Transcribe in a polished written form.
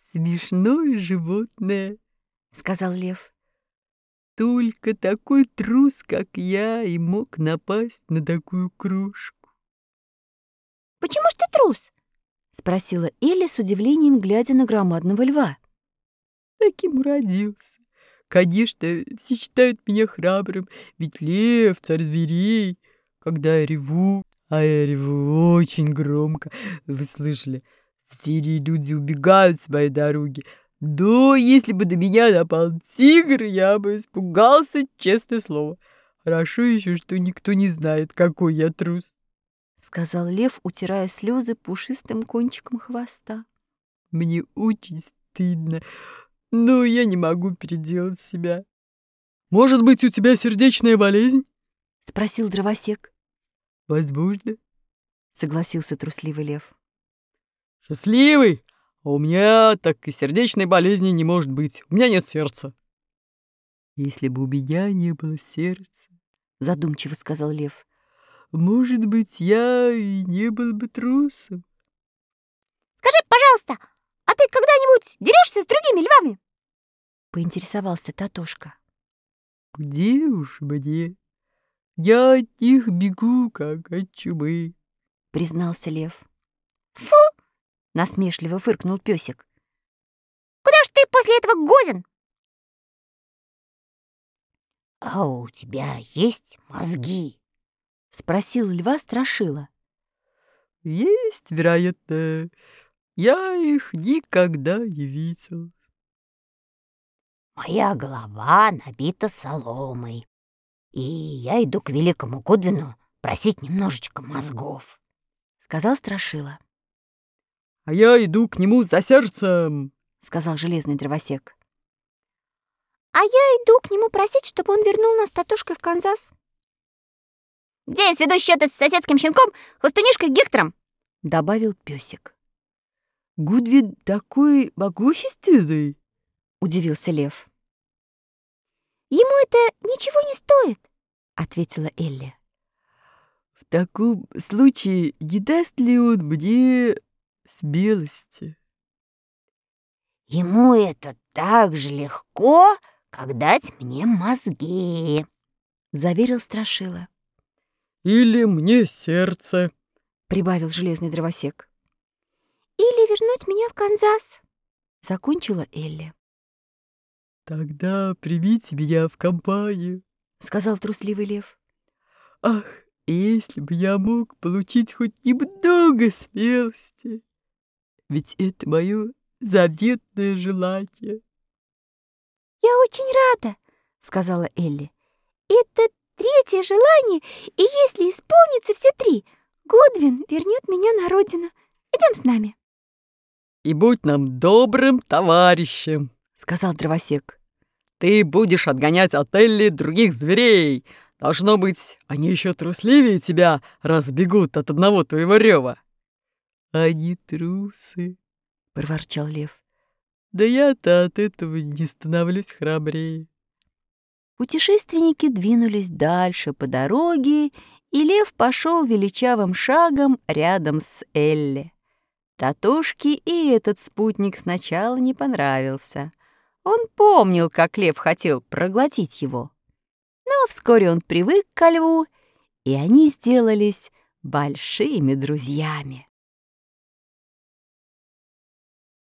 смешное животное, — сказал лев. Только такой трус, как я, и мог напасть на такую крошку. «Почему ж ты трус?» — спросила Элли с удивлением, глядя на громадного льва. Таким родился. Конечно, все считают меня храбрым, ведь лев — царь зверей. Когда я реву, а я реву очень громко, вы слышали, звери и люди убегают с моей дороги. Да, если бы на меня напал тигр, я бы испугался, честное слово. Хорошо еще, что никто не знает, какой я трус, — сказал лев, утирая слезы пушистым кончиком хвоста. Мне очень стыдно, но я не могу переделать себя. Может быть, у тебя сердечная болезнь? — спросил дровосек. Возможно, — согласился трусливый лев. Счастливый? А у меня так и сердечной болезни не может быть. У меня нет сердца. Если бы у меня не было сердца, — задумчиво сказал лев, — может быть, я и не был бы трусом. — Скажи, пожалуйста, а ты когда-нибудь дерешься с другими львами? — поинтересовался Татошка. — Где уж мне? Я от них бегу, как от чумы, — признался лев. — Фу! — насмешливо фыркнул песик. — Куда ж ты после этого годен? — А у тебя есть мозги? — спросил льва Страшила. — Есть, вероятно. Я их никогда не видел. Моя голова набита соломой, и я иду к великому Гудвину просить немножечко мозгов, — сказал Страшила. — А я иду к нему за сердцем, — сказал железный дровосек. — А я иду к нему просить, чтобы он вернул нас с Татошкой в Канзас. — Где я сведу счеты с соседским щенком, хвостунишкой Гектором? — добавил песик. — Гудвин такой могущественный, — удивился лев. «Ему это ничего не стоит», — ответила Элли. В таком случае не даст ли он мне смелости? «Ему это так же легко, как дать мне мозги», — заверил Страшила. Или мне сердце, — прибавил железный дровосек. «Или вернуть меня в Канзас», — закончила Элли. Тогда примите меня в компанию, — сказал трусливый лев. Ах, если бы я мог получить хоть немного смелости, ведь это мое заветное желание. «Я очень рада», — сказала Элли. «Это третье желание, и если исполнится все три, Гудвин вернет меня на родину. Идем с нами». И будь нам добрым товарищем, — сказал дровосек. Ты будешь отгонять от Элли других зверей. Должно быть, они еще трусливее тебя, раз бегут от одного твоего рева. Они трусы, — проворчал лев. Да я-то от этого не становлюсь храбрее. Путешественники двинулись дальше по дороге, и лев пошел величавым шагом рядом с Элли. Татошке и этот спутник сначала не понравился. Он помнил, как лев хотел проглотить его. Но вскоре он привык ко льву, и они сделались большими друзьями.